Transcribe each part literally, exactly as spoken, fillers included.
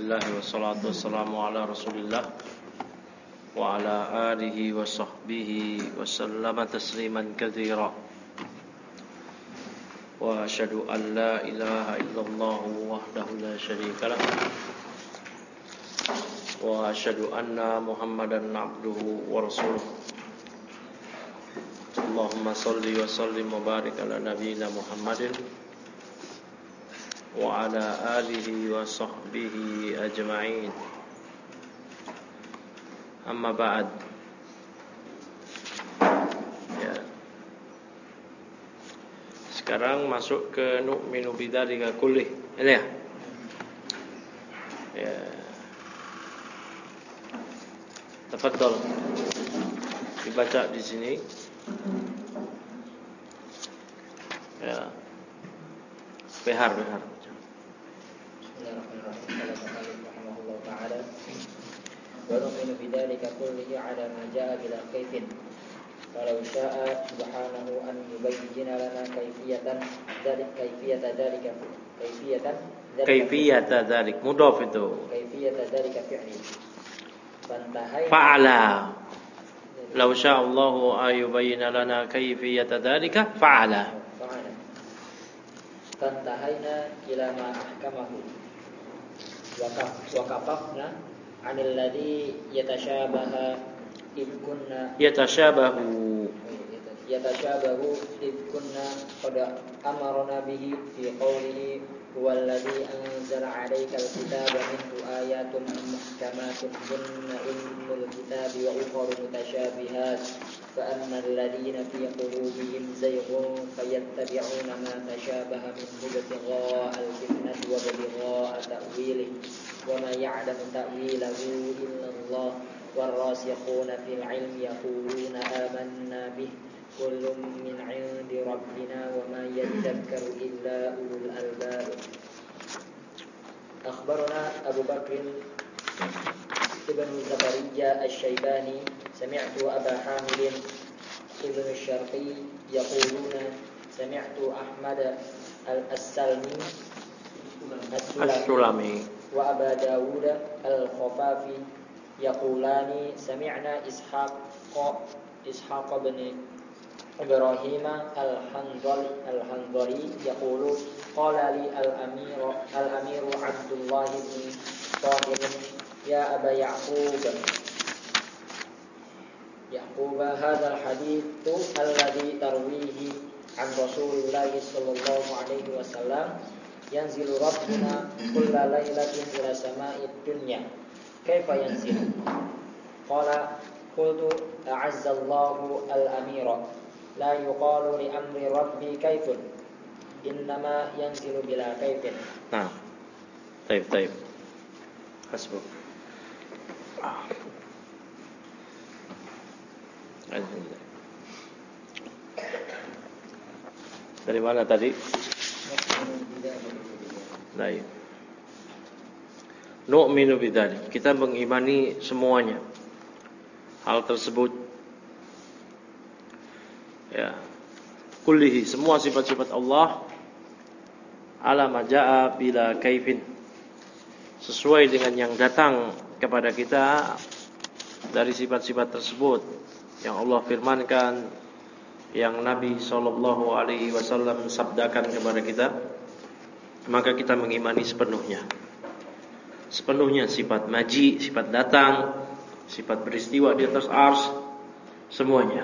Alhamdulillah wassalatu wassalamu ala Rasulillah wa ala alihi wa sahbihi wa sallama tasliman katsira. Wa asyhadu an la ilaha illallah wahdahu la syarika lah. Wa asyhadu anna Muhammadan abduhu wa rasuluh. Allahumma salli wa sallim wa barik ala nabiyyina Muhammadin wa ala alihi wa sahbihi ajma'in. Amma ba'd. Ya. Sekarang masuk ke nu'minu bidzalika kullih. Ini ya. Ya. Tafadhal. Dibaca di sini. Ya. Behar, behar. ونؤمن بذلك كله على ما جاء بلا كيف ولو شاء سبحانه أن يبين لنا كيفية ذلك كيفية ذلك كيفية كيفية ذلك مضاف itu كيفية ذلك فعل فانتهينا فعلا لو شاء الله أن يبين لنا كيفية ذلك فعلا فعلا فانتهينا إلى ما أحكمه وكففنا عن الذي يتشابه إذ كنا يتشابه يتشابه إذ كنا قد أمرنا به في قوله هو الذي أنزل عليك الكتاب منه آيات محكمات هن أم الكتاب وأخر متشابهات فأما الذين في قلوبهم زيغ فيتبعون ما تشابه منه ابتغاء الفتنة وابتغاء تأويله وما يعلم تأويله إلا الله والراسخون في العلم يقولون آمنا به كل من عند ربنا وما يذكر إلا أولو الألباب. أخبرنا أبو بكر ابن زكريا الشيباني سمعت أبا حامد ابن الشرقي يقولون سمعت أحمد السلمي السلمي وأبا داود الخفافي يقولان سمعنا إسحاق إسحاق بن إبراهيم الحنظلي الحنظلي يقول قال لي الأمير الأمير عبد الله بن طاهر يا أبا يعقوب يعقوب هذا الحديث الذي ترويه عن رسول الله صلى الله عليه وسلم ينزل ربنا كل ليلة إلى سماء الدنيا كيف ينزل؟ قال قلت أعز الله الأمير لا يقال لأمر ربي كيف إنما ينزل بلا كيف. نعم. طيب طيب. حسبك. Alhamdulillah. Dari mana tadi? Baik. Nu'minu bidzalik. Kita mengimani semuanya. Hal tersebut. Ya. Kullihi, semua sifat-sifat Allah ala ma jaa bila kaifin. Sesuai dengan yang datang kepada kita dari sifat-sifat tersebut yang Allah firmankan, yang Nabi sallallahu alaihi wasallam sabdakan kepada kita, maka kita mengimani sepenuhnya. Sepenuhnya sifat maji, sifat datang, sifat peristiwa di atas ars, semuanya.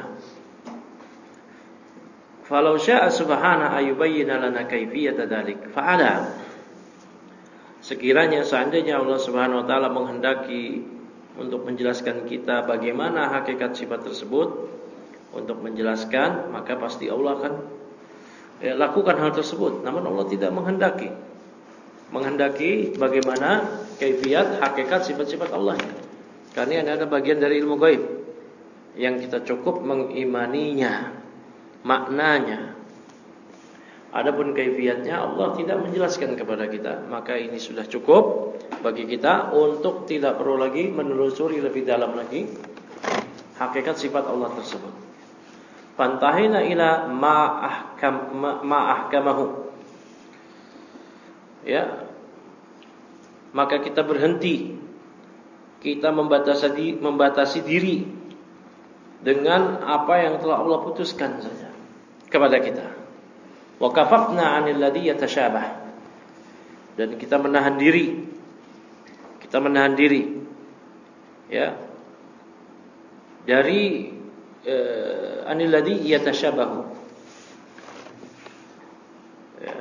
Falau syaa subhanahu ayubayyana lana kaifiyata dzalik fa'ala. Sekiranya seandainya Allah Subhanahu wa taala menghendaki untuk menjelaskan kita bagaimana hakikat sifat tersebut, untuk menjelaskan, maka pasti Allah akan ya, lakukan hal tersebut. Namun Allah tidak menghendaki. Menghendaki bagaimana kaifiyat hakikat sifat-sifat Allah. Karena ini ada bagian dari ilmu gaib yang kita cukup mengimaninya, maknanya. Adapun kaifiyatnya Allah tidak menjelaskan kepada kita, maka ini sudah cukup bagi kita untuk tidak perlu lagi menelusuri lebih dalam lagi hakikat sifat Allah tersebut. Fantahina ila ma ahkam ma ahkamahu. Ya. maka kita berhenti, kita membatasi membatasi diri dengan apa yang telah Allah putuskan saja kepada kita. Wa kafafna 'anil ladzi yatashabah, dan kita menahan diri, kita menahan diri, ya, dari uh, 'anil ladzi yatashabahu, ya,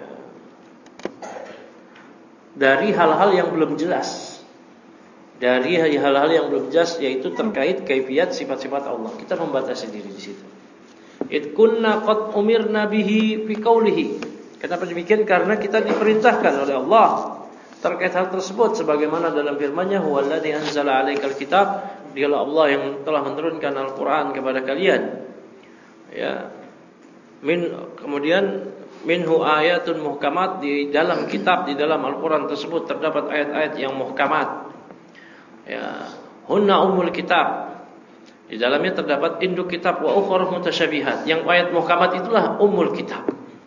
dari hal-hal yang belum jelas, dari hal-hal yang belum jelas, yaitu terkait kaifiat sifat-sifat Allah. Kita membatasi diri di situ. Id kunna qad umirna bihi fi qawlihi. Kenapa demikian? Karena kita diperintahkan oleh Allah terkait hal tersebut, sebagaimana dalam firman-Nya, huwallazi anzala 'alaikal kitab, dialah Allah yang telah menurunkan Al-Qur'an kepada kalian. Ya. Min kemudian minhu ayatun muhkamat, di dalam kitab, di dalam Al-Qur'an tersebut terdapat ayat-ayat yang muhkamat. Ya, hunna ummul kitab. Di dalamnya terdapat induk kitab, wa ukhra mutasyabihat. Yang ayat muhkamat itulah ummul kitab.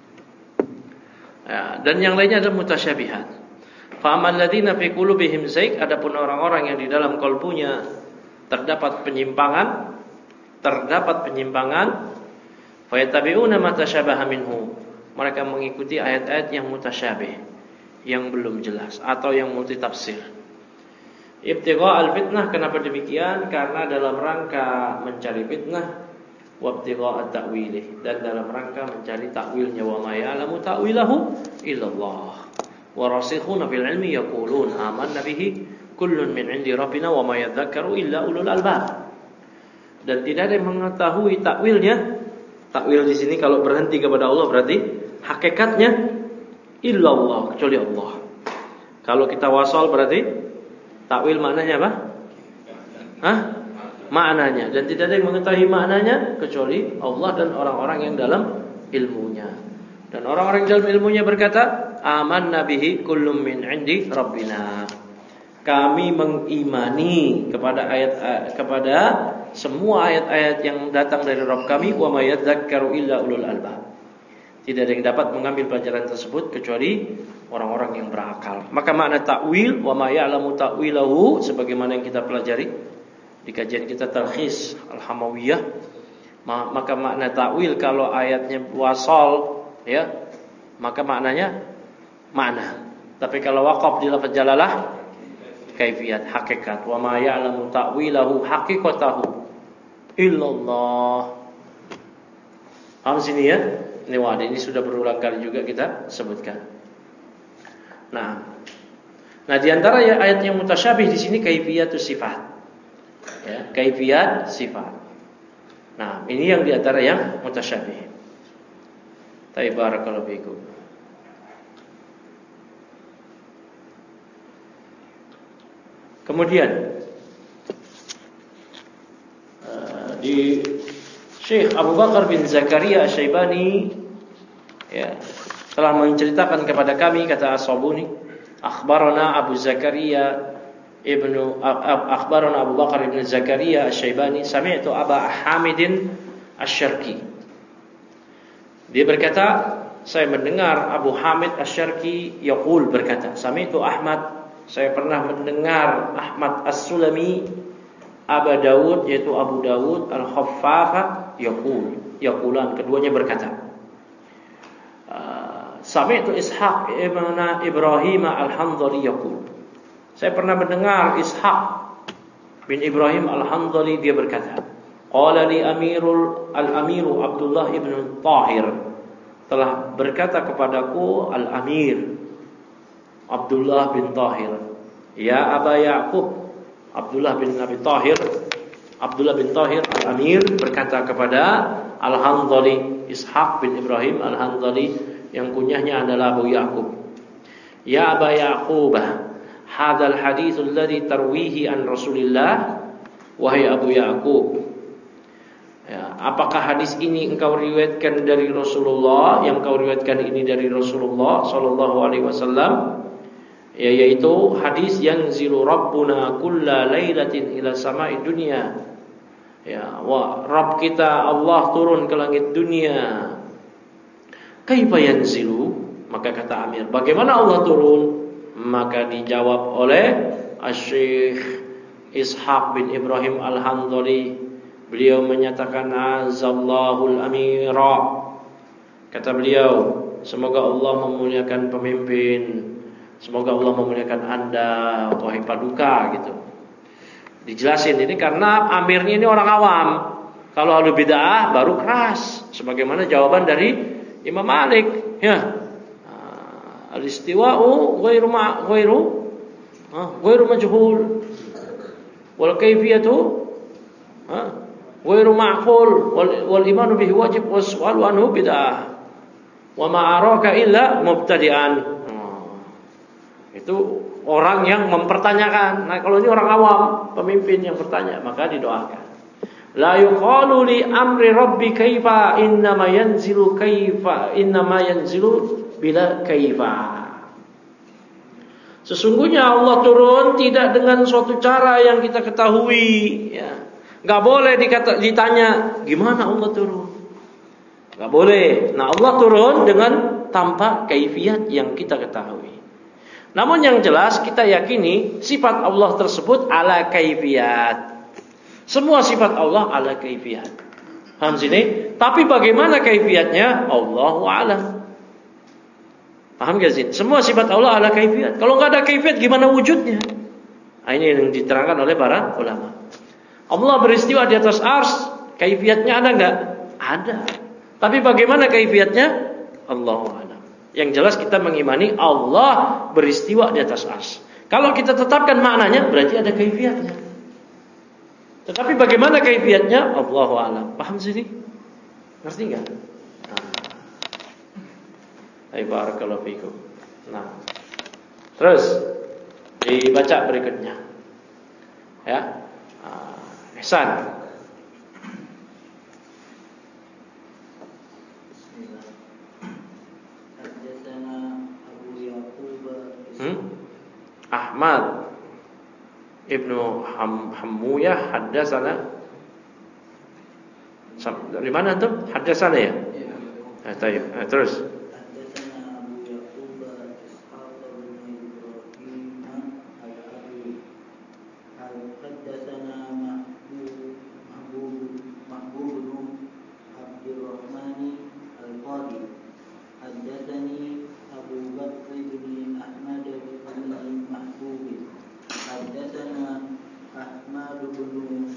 Ya, dan yang lainnya adalah mutasyabihat. Fa amal ladzina fi qulubihim zayg, adapun orang-orang yang di dalam kalbunya terdapat penyimpangan, terdapat penyimpangan, fa yattabi'una ma tasyabaha minhu. Mereka mengikuti ayat-ayat yang mutasyabih, yang belum jelas atau yang multitafsir. Ibtigha al-fitnah, kenapa demikian? Karena dalam rangka mencari fitnah, wa ibtigha at-ta'wilih, dan dalam rangka mencari takwilnya. Wa ma ya'lamu ta'wilahu illallah. Wa rasikhuna fil ilmi yaqulun amanna bihi kullun min 'indi rabbina wa ma yadhakkaru illa ulul albab. Dan tidak ada yang mengetahui takwilnya. Takwil di sini kalau berhenti kepada Allah berarti hakikatnya illallah, kecuali Allah. Kalau kita wasal berarti takwil maknanya apa? Hah? Maknanya. Dan tidak ada yang mengetahui maknanya kecuali Allah dan orang-orang yang dalam ilmunya. Dan orang-orang yang dalam ilmunya berkata, amanna bihi kullum min 'indi rabbina. Kami mengimani kepada ayat kepada semua ayat-ayat yang datang dari Rabb kami, wa may yadzakkaru illa ulul albab. Tidak ada yang dapat mengambil pelajaran tersebut kecuali orang-orang yang berakal. Maka makna takwil, wa ma ya'lamu ta'wilahu, sebagaimana yang kita pelajari di kajian kita Talkhis Al-Hamawiyah, maka makna takwil kalau ayatnya wasal, ya, maka maknanya makna. Tapi kalau waqaf di lafaz jalalah, kaifiyat, hakikat. Wa ma ya'lamu ta'wilahu haqiqatahu illallah. Paham sini ya? Ini wadah, ini sudah berulang kali juga kita sebutkan. Nah, nah di antara ya ayat yang mutasyabih di sini kaifiyatus sifat. Ya, kaifiyat sifat. Nah, ini yang di antara yang mutasyabih. Taib barakallahu fikum. Kemudian uh, di Syekh Abu Bakar bin Zakaria Asy-Syaibani, ya, telah menceritakan kepada kami, kata As-Sabuni, akhbarana Abu Zakaria ibnu akhbarana Abu Bakar bin Zakaria Asy-Syaibani sami'tu Aba Hamidin Asy-Syarqi. Dia berkata, saya mendengar Abu Hamid Asy-Syarqi yaqul, berkata, sami'tu Ahmad, saya pernah mendengar Ahmad As-Sulami Aba Dawud, yaitu Abu Dawud Al-Khaffafa yaqul, yaqulan, keduanya berkata, uh, sami'tu Ishaq ibn Ibrahim Al-Hanzali yaqul, saya pernah mendengar Ishaq bin Ibrahim Al-Hanzali, dia berkata, qala li amirul al-amiru Abdullah ibn Tahir, telah berkata kepadaku al-amir Abdullah bin Tahir, ya Aba Ya'qub, Abdullah bin Abi Tahir, Abdullah bin Tahir al-Amir berkata kepada Al-Hanzali, Ishaq bin Ibrahim Al-Hanzali yang kunyahnya adalah Abu Ya'qub, ya Aba Ya'qub, hadzal haditsul ladzi tarwihi an Rasulillah, wahai Abu Ya'qub, ya, apakah hadis ini engkau riwayatkan dari Rasulullah, yang kau riwayatkan ini dari Rasulullah sallallahu alaihi wasallam, ya, yaitu hadis yang zilu rabbuna kulla lailatin ila sama'i dunya, ya, wa Rabb kita Allah turun ke langit dunia. Kaifa yanzilu, maka kata Amir, bagaimana Allah turun? Maka dijawab oleh Asy-Syaikh Ishaq bin Ibrahim Al-Handali. Beliau menyatakan azallahul amira. Kata beliau, semoga Allah memuliakan pemimpin, semoga Allah memuliakan Anda wahai paduka gitu. Dijelasin ini karena amirnya ini orang awam. Kalau ahlu bid'ah baru keras, sebagaimana jawaban dari Imam Malik, ya. Al-istiwa'u ghairu ma ghairu ghairu majhul wal kayfiyatu ghairu ma'qul wal, wal imanu bihi wajib was su'alu anhu bid'ah. Wa ma'araka illa mubtadi'an. Hmm. Itu orang yang mempertanyakan. Nah, kalau ini orang awam, pemimpin yang bertanya, maka didoakan. La yuqalu li amri rabbi kaifa innama yanzilu kaifa innama yanzilu bila kaifa. Sesungguhnya Allah turun tidak dengan suatu cara yang kita ketahui, ya. Enggak boleh dikata, ditanya gimana Allah turun. Gak boleh. Nah, Allah turun dengan tanpa kaifiat yang kita ketahui. Namun yang jelas kita yakini sifat Allah tersebut ala kaifiat. Semua sifat Allah ala kaifiat. Paham sini? Tapi bagaimana kaifiatnya? Allahu a'lam. Paham gak sih? Semua sifat Allah ala kaifiat. Kalau gak ada kaifiat gimana wujudnya? Nah, ini yang diterangkan oleh para ulama. Allah beristiwa di atas ars. Kaifiatnya ada gak? Ada. Tapi bagaimana kaifiatnya? Allahu a'lam. Yang jelas kita mengimani Allah beristiwa di atas arsy. Kalau kita tetapkan maknanya berarti ada kaifiatnya. Tetapi bagaimana kaifiatnya? Allahu a'lam. Paham sini? Ngerti enggak? Nah. Barakallahu fikum. Nah. Terus dibaca berikutnya. Ya. Ah, ihsan. Ahmad Ibnu Ham, Hammuyah haddatsana. Dari mana tuh? Haddatsana ya? Iya. Nah, tayyib. Nah, terus. Haddatsana Abu Yaqub Ishaq bin Ibrahim al-Abi. Haddatsana Mahbub Mahbub Mahbub bin Abdurrahman al-Qadi. Haddatsani Abu Bakr bin Ahmad bin Mahbub. Haddatsana Ahmad bin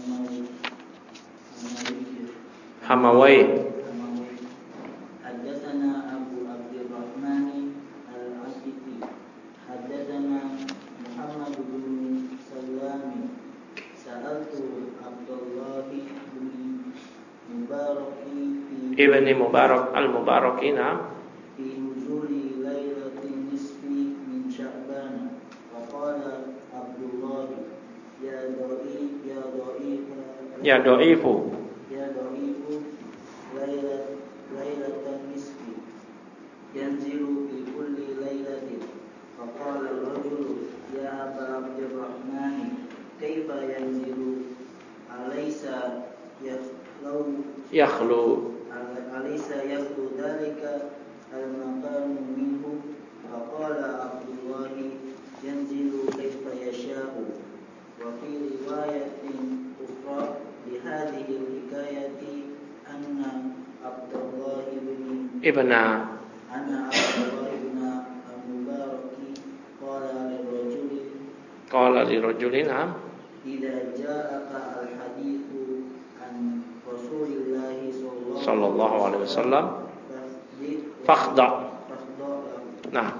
Hamawai. Haddatsana Abu Abdurrahman al-Asiti. Haddatsana Muhammad bin Salam. Sa'altu Abdullah bin Mubarak Ibn Mubarak al-Mubarakina fi nuzuli lailatin nisfi min Sya'ban. Faqala Abdullah ya dha'i ya dha'ifa ya dha'ifu ya dha'ifu lailat lailatan nisfi yanzilu fi kulli lailatin. Faqala ar-rajulu ya Aba Abdurrahman kaifa yanzilu alaysa yakhlu yakhlu alaysa yakhlu dhalika al-maqam minhu. Faqala Abdullah yanzilu kaifa yasha'u. Wa fi riwayatin ukhra li hadhihi al-hikayati anna Abdullah ibn ibna anna Abdullah ibn al-Mubarak qala lirajuli qala lirajulin am idza ja'aka al-hadithu an Rasulillah sallallahu alaihi wasallam fakhda. Nah,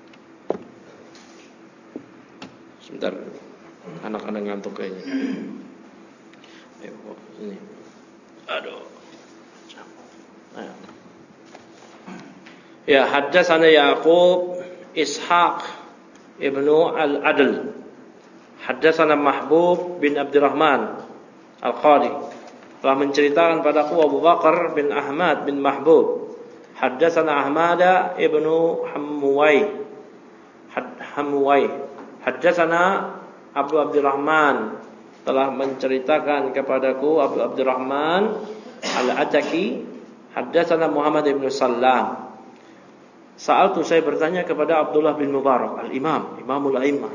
sebentar, anak-anak ngantuk kayaknya. Ayo, ini. Aduh. Ayo. Ya, haddatsana Yaqub Ishaq ibnu al-Adl. Haddatsana Mahbub bin Abdurrahman al-Qadi. Telah menceritakan padaku Abu Bakar bin Ahmad bin Mahbub. Haddatsana Ahmad ibnu Hammuwai. Hammuwai. Haddatsana Abu Abdurrahman, telah menceritakan kepadaku Abu Abdurrahman al-Ataki. Haddatsana Muhammad ibn Sallam. Sa'altu, saya bertanya kepada Abdullah bin Mubarak, al-Imam, Imamul A'immah,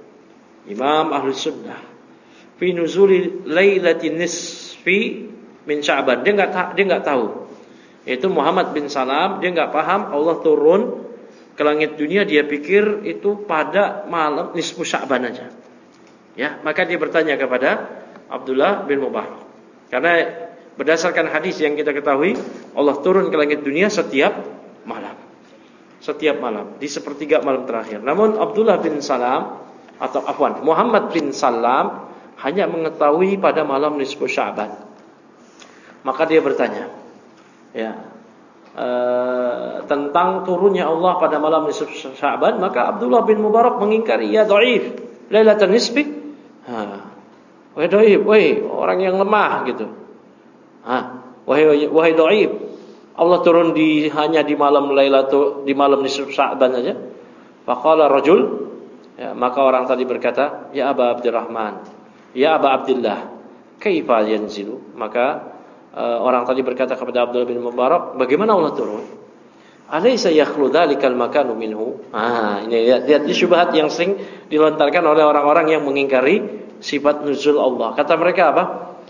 Imam Ahlus Sunnah, fi nuzuli lailatin nisfi min Sya'ban. Dia enggak dia enggak tahu. Itu Muhammad bin Salam, dia enggak paham Allah turun ke langit dunia, dia pikir itu pada malam nisfu Sya'ban aja. Ya, maka dia bertanya kepada Abdullah bin Mubarak. Karena berdasarkan hadis yang kita ketahui, Allah turun ke langit dunia setiap malam. Setiap malam di sepertiga malam terakhir. Namun Abdullah bin Salam atau afwan Muhammad bin Salam hanya mengetahui pada malam nisfu Sya'ban. Maka dia bertanya, ya, e, tentang turunnya Allah pada malam nisfu Sya'ban. Maka Abdullah bin Mubarak mengingkari, ya dhaif, lailatan nisfi. Ha, wahai dhaif, wahai orang yang lemah gitu. Ha, wahai wahai dhaif, Allah turun di hanya di malam Lailatul di malam nisfu Sya'ban saja. Faqala rajul, ya, maka orang tadi berkata, ya Aba Abdurrahman, ya Aba Abdullah, kaifa yanzilu? Maka uh, orang tadi berkata kepada Abdullah bin Mubarak, bagaimana Allah turun? Alaysa yakhlu dzalikal makanu minhu? Ah, ini lihat, lihat ini syubhat yang sering dilontarkan oleh orang-orang yang mengingkari sifat nuzul Allah. Kata mereka apa?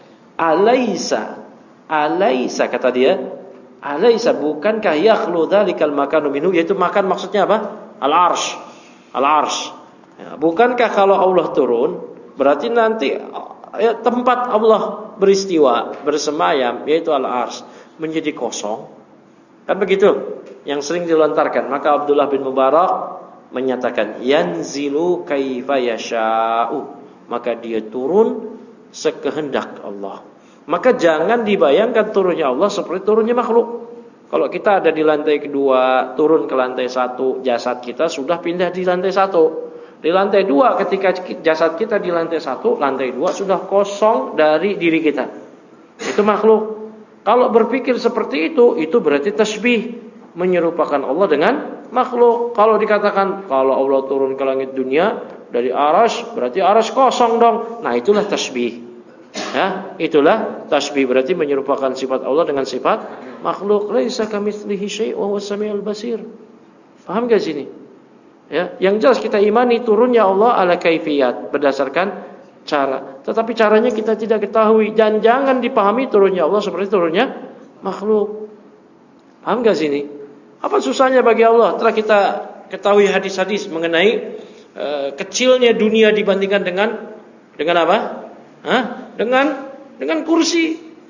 Alaysa, alaysa kata dia, alaysa, bukankah yakhlu dzalikal makanu minhu, yaitu makan maksudnya apa? Al-arsh. Al-arsh. Ya, bukankah kalau Allah turun berarti nanti ya, tempat Allah beristiwa, bersemayam, yaitu al-arsh, menjadi kosong? Kan begitu yang sering dilontarkan. Maka Abdullah bin Mubarak menyatakan, yanzilu kaifa yasha'u, maka dia turun sekehendak Allah. Maka jangan dibayangkan turunnya Allah seperti turunnya makhluk. Kalau kita ada di lantai kedua, turun ke lantai satu, jasad kita sudah pindah di lantai satu. Di lantai dua, ketika jasad kita di lantai satu, lantai dua sudah kosong dari diri kita. Itu makhluk. Kalau berpikir seperti itu, itu berarti tasbih, menyerupakan Allah dengan makhluk. Kalau dikatakan kalau Allah turun ke langit dunia dari arasy, berarti arasy kosong dong. Nah, itulah tasbih. Ya, itulah tasbih, berarti menyerupakan sifat Allah dengan sifat makhluk. Laisa kamitslihi syai' wa huwas samiul basir. Paham enggak sini? Ya, yang jelas kita imani turunnya Allah ala kaifiyat, berdasarkan cara. Tetapi caranya kita tidak ketahui, dan jangan dipahami turunnya Allah seperti turunnya makhluk. Paham enggak sini? Apa susahnya bagi Allah? Telah kita ketahui hadis-hadis mengenai uh, kecilnya dunia dibandingkan dengan dengan apa? Hah? Dengan dengan kursi.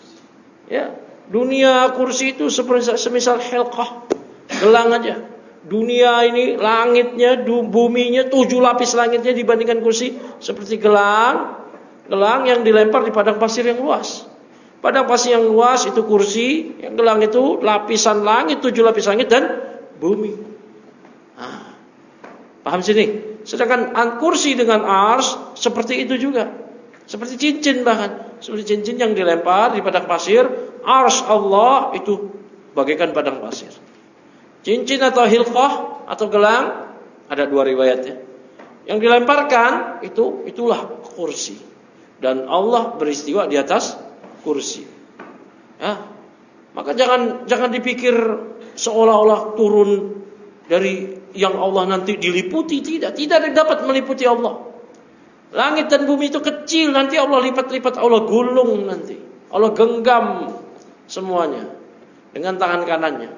Ya, dunia kursi itu seperti semisal hilqah, gelang aja. Dunia ini langitnya, buminya, tujuh lapis langitnya dibandingkan kursi seperti gelang, gelang yang dilempar di padang pasir yang luas. Padang pasir yang luas itu kursi, yang gelang itu lapisan langit, tujuh lapis langit dan bumi. Nah, paham sini? Sedangkan kursi dengan ars seperti itu juga. Seperti cincin bahkan, seperti cincin yang dilempar di padang pasir, ars Allah itu bagaikan padang pasir. Cincin atau hilqah atau gelang, ada dua riwayatnya. Yang dilemparkan itu itulah kursi, dan Allah beristiwa di atas kursi. Ya, maka jangan jangan dipikir seolah-olah turun dari yang Allah nanti diliputi, tidak, tidak dapat meliputi Allah. Langit dan bumi itu kecil, nanti Allah lipat-lipat, Allah gulung nanti. Allah genggam semuanya dengan tangan kanannya.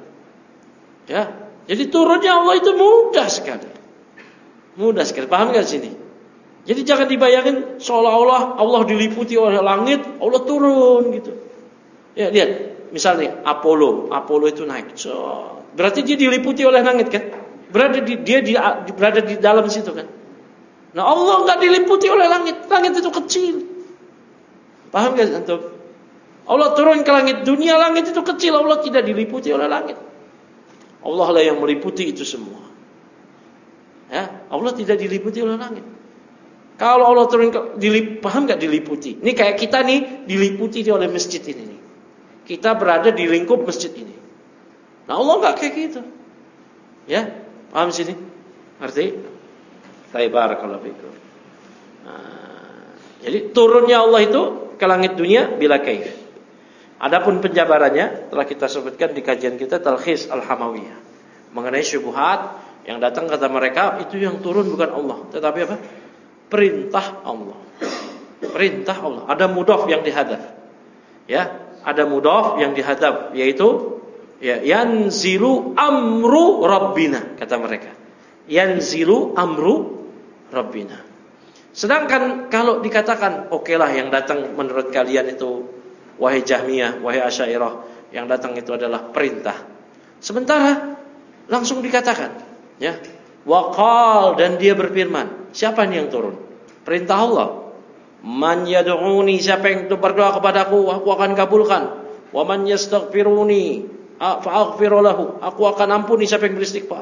Ya, jadi turunnya Allah itu mudah sekali. Mudah sekali, paham gak sini? Jadi jangan dibayangin seolah-olah Allah diliputi oleh langit, Allah turun gitu. Ya, lihat, misalnya Apollo, Apollo itu naik. So, berarti dia diliputi oleh langit kan? Berada di, dia di, berada di dalam situ kan? Nah, Allah enggak diliputi oleh langit. Langit itu kecil. Paham enggak antum? Allah turun ke langit dunia, langit itu kecil, Allah tidak diliputi oleh langit. Allah lah yang meliputi itu semua. Ya, Allah tidak diliputi oleh langit. Kalau Allah turun ke dilip, paham enggak diliputi? Ini kayak kita nih diliputi oleh masjid ini nih. Kita berada di lingkup masjid ini. Nah, Allah enggak kayak gitu. Ya, paham sini? Arti? Barakallahu fikum. Nah, jadi turunnya Allah itu ke langit dunia bila kaif. Adapun penjabarannya telah kita sebutkan di kajian kita Talkhis Al-Hamawiyah. mengenai syubhat yang datang kata mereka itu yang turun bukan Allah, tetapi apa? Perintah Allah. Perintah Allah. Ada mudhaf yang dihadaf. Ya, ada mudhaf yang dihadaf yaitu ya yanzilu amru rabbina kata mereka. Yanzilu amru rabbina. Sedangkan kalau dikatakan okelah yang datang menurut kalian itu wahai Jahmiyah, wahai Asy'ariyah, yang datang itu adalah perintah. Sementara langsung dikatakan, ya, waqal dan dia berfirman. Siapa ini yang turun? Perintah Allah. Man yad'uni, siapa yang berdoa kepadaku, aku akan kabulkan. Wa man yastaghfiruni, fa'aghfir lahu, aku akan ampuni siapa yang beristighfar.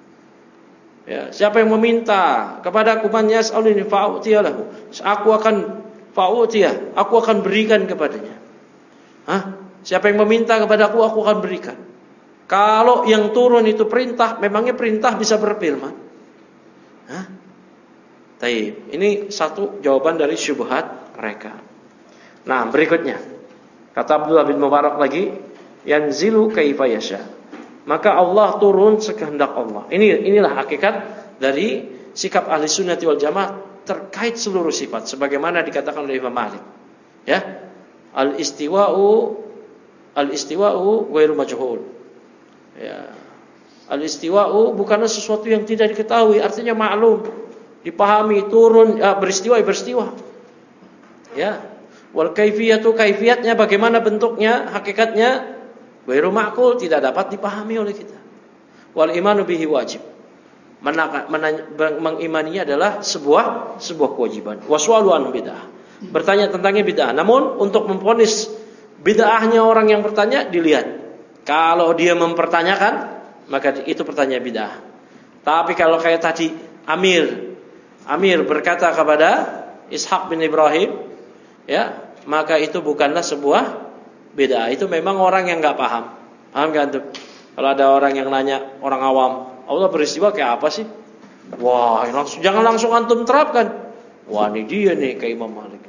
Ya, siapa yang meminta kepadaku, man yas'aluni fa'utiya lahu, aku akan fa'utiya, aku akan berikan kepadanya. Hah? Siapa yang meminta kepadaku, aku akan berikan. Kalau yang turun itu perintah, memangnya perintah bisa berfirman? Hah? Taib. Ini satu jawaban dari syubhat mereka. Nah, berikutnya kata Abdullah bin Mubarak lagi, yanzilu kaifa yasha. Maka Allah turun sekehendak Allah. Ini inilah hakikat dari sikap ahli sunnati wal jamaah terkait seluruh sifat, sebagaimana dikatakan oleh Imam Malik. Ya, al istiwa'u al istiwa'u ghairu majhul. Ya, al istiwa'u bukanlah sesuatu yang tidak diketahui, artinya maklum, dipahami, turun, ya, beristiwa, beristiwa. Ya, wal kaifiyatu, kaifiatnya bagaimana bentuknya, hakikatnya ghairu ma'qul, tidak dapat dipahami oleh kita. Wal imanu bihi wajib. Mengimaninya adalah sebuah sebuah kewajiban. Waswalu an bid'ah. Bertanya tentangnya bid'ah. Namun untuk memvonis bid'ahnya orang yang bertanya dilihat. Kalau dia mempertanyakan, maka itu pertanyaan bid'ah. Tapi kalau kayak tadi Amir Amir berkata kepada Ishaq bin Ibrahim, ya, maka itu bukanlah sebuah bid'ah. Itu memang orang yang enggak paham. Paham enggak tuh? Kalau ada orang yang nanya, orang awam, Allah beristiwa kayak apa sih? Wah, langsung, jangan langsung antum terapkan. Wah, ini dia nih kayak Imam Malik.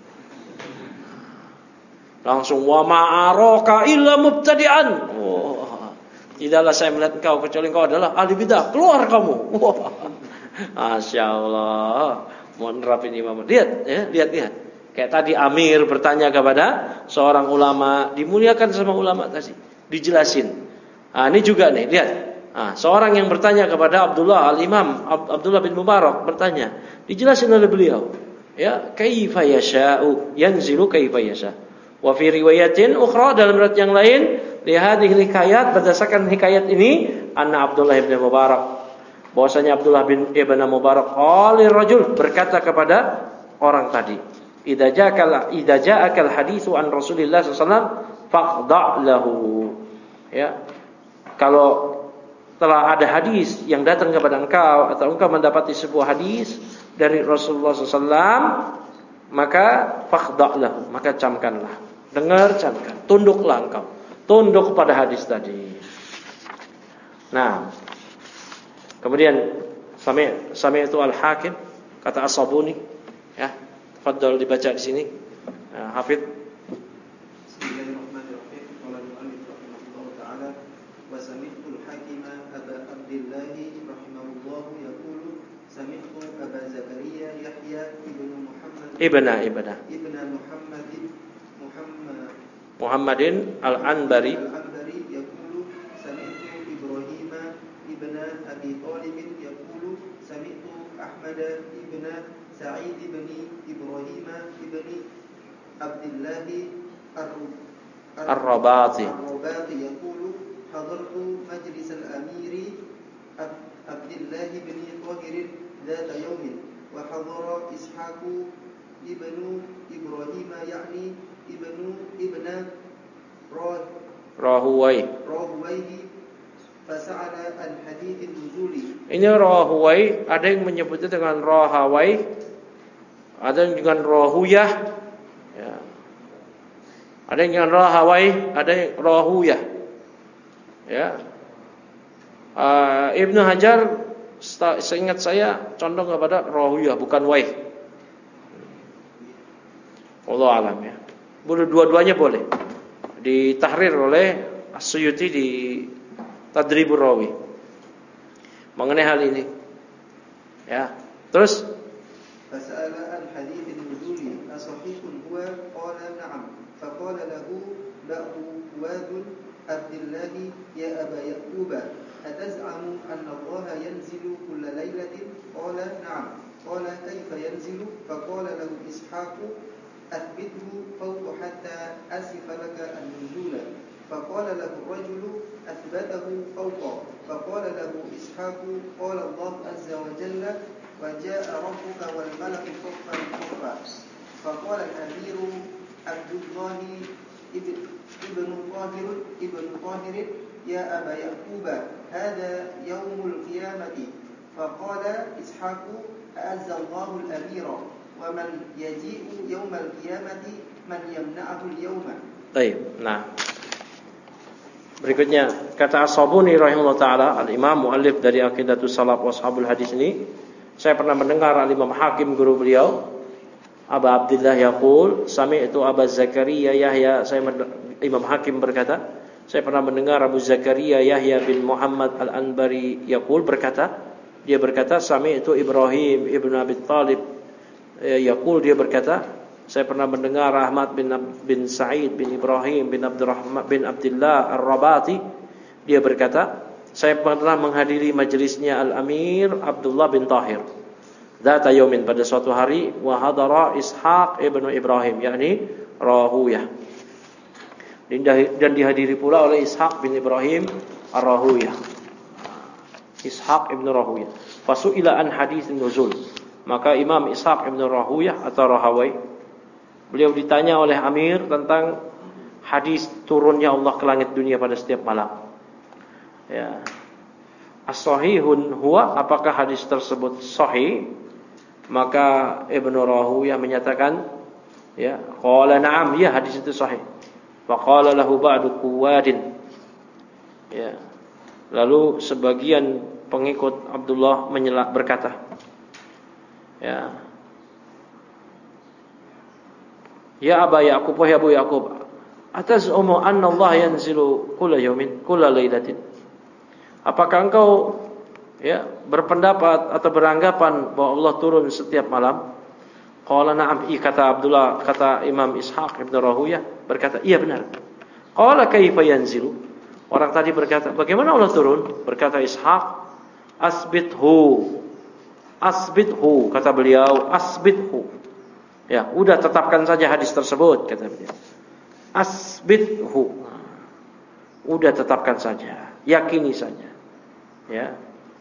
Langsung wa ma'araka illa mubtadi'an. Wah, tidaklah saya melihat engkau kecuali engkau adalah ahli bidah. Keluar kamu. Wah. Masya Allah. Mau nerapin Imam. Lihat, ya, lihat, lihat. Kayak tadi Amir bertanya kepada seorang ulama, dimuliakan sama ulama tadi, dijelasin. Nah, ini juga nih, lihat. Nah, seorang yang bertanya kepada Abdullah Al-Imam Abdullah bin Mubarak bertanya, dijelasin oleh beliau. Ya, kaifa yasha'u, yanzilu kaifa yasha'. Wa fi riwayatin ukhra, dalam riwayat yang lain, li hadhihi hikayat, berdasarkan hikayat ini, anna Abdullah bin Mubarak, bahwasanya Abdullah bin Ibn Mubarak qalir rajul, berkata kepada orang tadi, idza ja'akal idza ja'akal haditsu an Rasulillah sallallahu alaihi wasallam faqda' lahu. Ya, kalau telah ada hadis yang datang kepada engkau atau engkau mendapati sebuah hadis dari Rasulullah sallallahu alaihi wasallam, maka faqda' lahu, maka camkanlah, dengar, camkan, tunduklah engkau, tunduk pada hadis tadi. Nah, kemudian sami sami itu Al-Hakim, kata As-Sabuni, ya, tafadhol dibaca di sini. Nah, Hafidz. Bismillahirrahmanirrahim. Qala al-mu'allif rahimahullahu ta'ala wa sami'tu al-Hakim Aba Abdullah rahimahullah yaqulu sami'tu Aba Zakaria Yahya ibnu Muhammad Ibna Ibna ibnu Muhammadin Muhammad Muhammadin Al-Anbari Al-Anbari yaqulu sami'tu Ibrahim ibn Abi Talib yaqulu sami'tu Ahmad ibn Sa'id ibn Ibrahim ibn Abdullah Ar-Rabati Ar-Rabati yaqulu hadartu majlis al-amiri Abdullah ibn Tahir ذات يوم وحضر إسحاق ابن إبراهيم يعني ابن ابن Rahuwai راهويه فسأل عن حديث النزول. Ini Rahuwai, ada yang menyebutnya dengan Rahawai, ada yang dengan Rahuyah, ya. Ada yang dengan Rahawai, ada yang Rahuyah, ya. uh, Ibnu Hajar seingat saya condong kepada Rahuyah, bukan Waih. Allah alam, ya. Boleh, dua-duanya boleh. Ditahrir oleh As-Suyuti di Tadribur Rawi. mengenai hal ini. Ya. Terus فسأل عن حديث النزول أصحيح هو قال نعم فقال له بعض واد عبد الله يا أبا يعقوب أتزعم أن الله ينزل كل ليلة قال نعم قال كيف ينزل فقال له إسحاق أثبته فوق حتى أصف لك النزول فقال له الرجل أثبته فوق فقال له إسحاق قال الله عز وجل وجاء ربك والملك صفا صفا فقال الأمير عبد الله ابن طاهر ابن طاهر يا أبا يعقوب هذا يوم القيامة فقال إسحاق أعز الله الأمير ومن يجيء يوم القيامة من يمنعه اليوم. Baik, nah. Berikutnya kata As-Sabuni rahimahullah taala, al-Imam muallif dari Aqidatus Salaf Washabul Hadis ini, saya pernah mendengar al-Imam Hakim guru beliau Aba Abdullah yaqul sami'tu Aba Zakaria Yahya, saya Imam Hakim berkata, saya pernah mendengar Abu Zakaria Yahya bin Muhammad Al-Anbari yaqul berkata, dia berkata sami'tu Ibrahim ibn Abi Thalib yaqul, dia berkata, saya pernah mendengar Ahmad bin bin Sa'id bin Ibrahim bin Abdurrahman bin Abdullah Ar-Rabati, dia berkata, saya pernah menghadiri majelisnya Al-Amir Abdullah bin Tahir dzata yaumin, pada suatu hari, wa hadara Ishaq ibnu Ibrahim, yakni Rahuyah, dan dihadiri pula oleh Ishaq bin Ibrahim Ar-Rahuyah, Ishaq ibnu Rahuyah. Fasu'ila an haditsin nuzul, maka Imam Ishaq ibnu Rahuyah atau Rahawai, beliau ditanya oleh Amir tentang hadis turunnya Allah ke langit dunia pada setiap malam. Ya. As-sahihun huwa, apakah hadis tersebut sahih? Maka Ibnu Rahuyah menyatakan, ya, qala na'am, ya, hadis itu sahih. Fa qala lahu ba'du quwadin. Ya. Lalu sebagian pengikut Abdullah menyela berkata, ya, ya Aba Yaqub, wahai Abu Yaqub, atazumu anna Allah yanzilu kulla yawmin kulla lailatin, apakah engkau, ya, berpendapat atau beranggapan bahwa Allah turun setiap malam? Qala na'am, i, kata Abdullah, kata Imam Ishaq ibn Rahuyah berkata, iya benar. Qala kaifa yanzilu, orang tadi berkata, bagaimana Allah turun? Berkata Ishaq, asbithu, asbithu, kata beliau, asbithu, ya, udah tetapkan saja hadis tersebut, kata beliau. Asbithu, udah tetapkan saja, yakini saja, ya.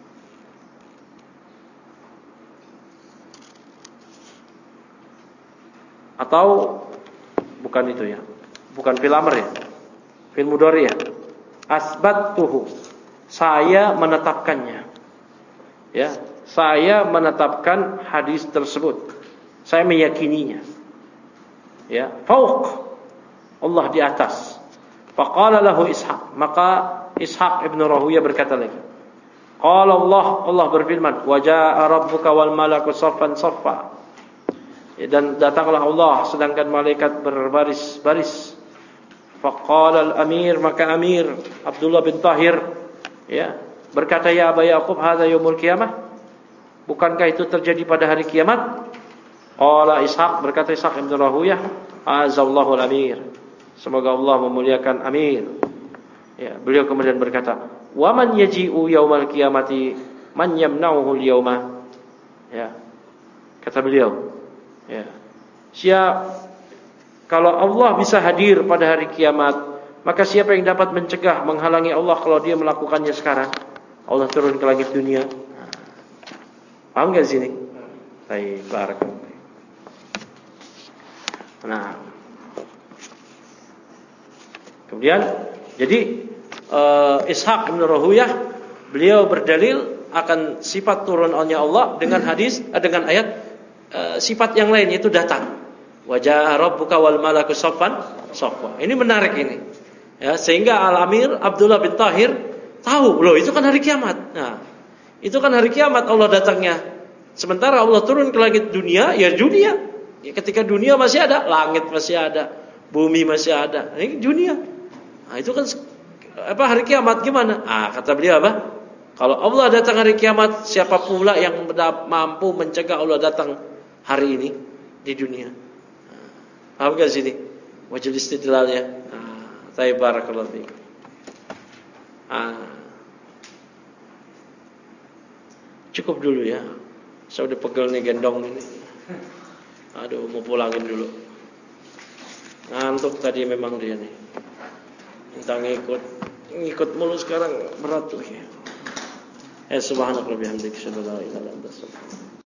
Atau bukan itu, ya, bukan fil amr, ya, fil mudhari, ya. Asbattuhu, saya menetapkannya, ya, saya menetapkan hadis tersebut, saya meyakininya, ya. Fauq, Allah di atas. Faqala lahu Ishaq, maka Ishaq ibn Rahuyah berkata lagi, qala Allah, Allah berfirman, wa jaa rabbuka wal malaku saffan saffa, dan datanglah Allah sedangkan malaikat berbaris-baris. Faqala al-amir, maka Amir Abdullah bin Tahir, ya, berkata, ya Aba Yaqub, hadza yaumul qiyamah, bukankah itu terjadi pada hari kiamat? Qala Ishaq, berkata Ishaq ibn Rahuyah, azallahu al-amir, semoga Allah memuliakan Amir. Ya, beliau kemudian berkata, wa man yaji'u yaumal qiyamati man yamna'uhu al-yauma. Ya, kata beliau, ya, siap, kalau Allah bisa hadir pada hari kiamat, maka siapa yang dapat mencegah, menghalangi Allah kalau dia melakukannya sekarang? Allah turun ke langit dunia. Paham enggak sini? Baik, barakallahu. Nah, kemudian jadi uh, Ishaq bin Rahuyah, beliau berdalil akan sifat turunnya Allah dengan hadis, uh, dengan ayat, uh, sifat yang lain, yaitu datang. Wajah rabbuka wal malaku saffan saffa. Ini menarik ini, ya, sehingga Al-Amir Abdullah bin Tahir tahu, loh, itu kan hari kiamat. Nah, itu kan hari kiamat Allah datangnya. Sementara Allah turun ke langit dunia, ya dunia. Ya, ketika dunia masih ada, langit masih ada, bumi masih ada. Ini dunia. Nah, itu kan apa hari kiamat gimana? Ah, kata beliau apa? Kalau Allah datang hari kiamat, siapa pula yang mampu mencegah Allah datang hari ini di dunia? Paham gak sini? Wajib istidlalnya. Nah, saya barakallahu fiik. Ah. Cukup dulu ya. Saya udah pegel nih gendong ini. Aduh, mau pulangin dulu. Ngantuk tadi memang dia nih. Minta ngikut, ngikut mulu sekarang berat lagi. Eh subhanallah bihamdika, syadallah ilaha illa anta.